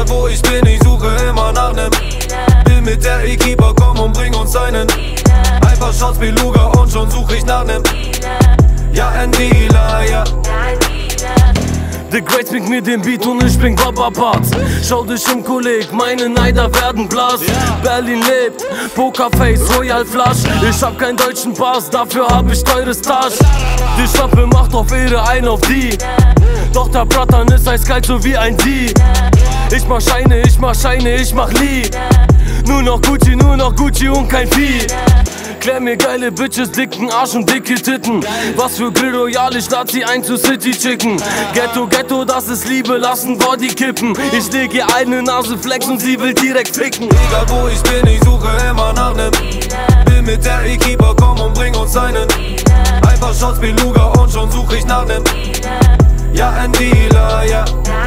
wo ich bin, ich suche immer nach nem Will mit der Equipa, komm und bring uns einen Ein paar Shots Beluga und schon such ich nach nem Ja, ein Dealer, ja. The Greats bringt mir den Beat und ich bring Baba-Parts. Schau dich um, Kolleg, meine Neider werden blass. Berlin lebt, Pokerface, Royal Flush. Ich hab keinen deutschen Pass, dafür hab ich teures Tasch. Die Schnappe macht auf Ehre ein auf die. Doch der Bratan ist eiskalt so wie ein D. Ich mach Scheine, ich mach Lee. Nur noch Gucci und kein Vieh. Klär mir geile Bitches, dicken Arsch und dicke Titten. Was für Grill Royal, ich lad sie ein zu City Chicken. Ghetto, das ist Liebe, lassen Body kippen. Ich leg ihr eine Nase flex und sie will direkt ficken. Egal wo ich bin, ich suche immer nach nem Will mit der Equipa, komm und bring uns einen Ein paar Shots Beluga und schon such ich nach nem Ja, ein Dealer, ja.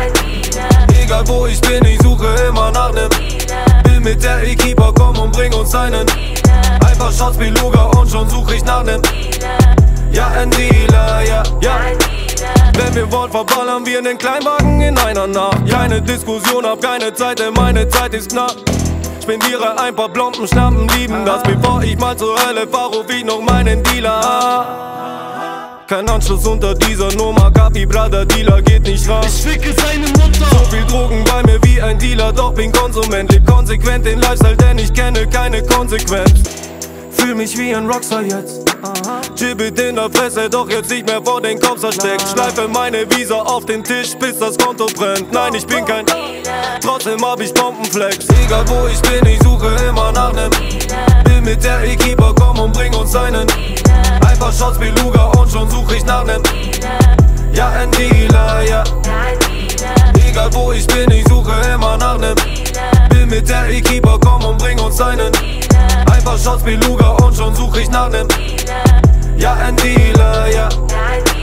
Egal wo ich bin, ich suche immer nach nem Will mit der Equipa, komm und bring uns einen Ein paar Shots Beluga und schon such ich nach nem Ja, ein Dealer, ja, ja. Wenn wir wollen, verballern wir den Kleinwagen in einer Nacht. Keine Diskussion, hab keine Zeit, denn meine Zeit ist knapp. Spendiere ein paar Blompen, Schnappen, lieben das. Bevor ich mal zur Hölle fahr, ruf ich noch meinen Dealer. Kein Anschluss unter dieser Nummer, Kapi, Brother, Dealer geht nicht ran. Ich ficke seine Mutter. So viel Drogen bei mir wie ein Dealer, doch bin Konsument. Leb konsequent den Lifestyle, denn ich kenne keine Konsequenz. Fühl mich wie ein Rockstar jetzt. Chibbit in der Fresse, doch jetzt nicht mehr vor den Kopf versteckt. Schleife meine Visa auf den Tisch, bis das Konto brennt. Nein, ich bin kein trotzdem hab ich Bombenflex. Egal wo ich bin, ich suche immer nach nem Will mit der Equipa, komm und bring uns einen Ein paar Shots Beluga und schon such ich nach nem Ja, ein Dealer, ja. Egal wo ich bin, ich suche immer nach nem Will mit der Equipa, komm und bring uns einen Ein paar Shots Beluga und schon such ich nach nem Ja, ein Dealer, ja.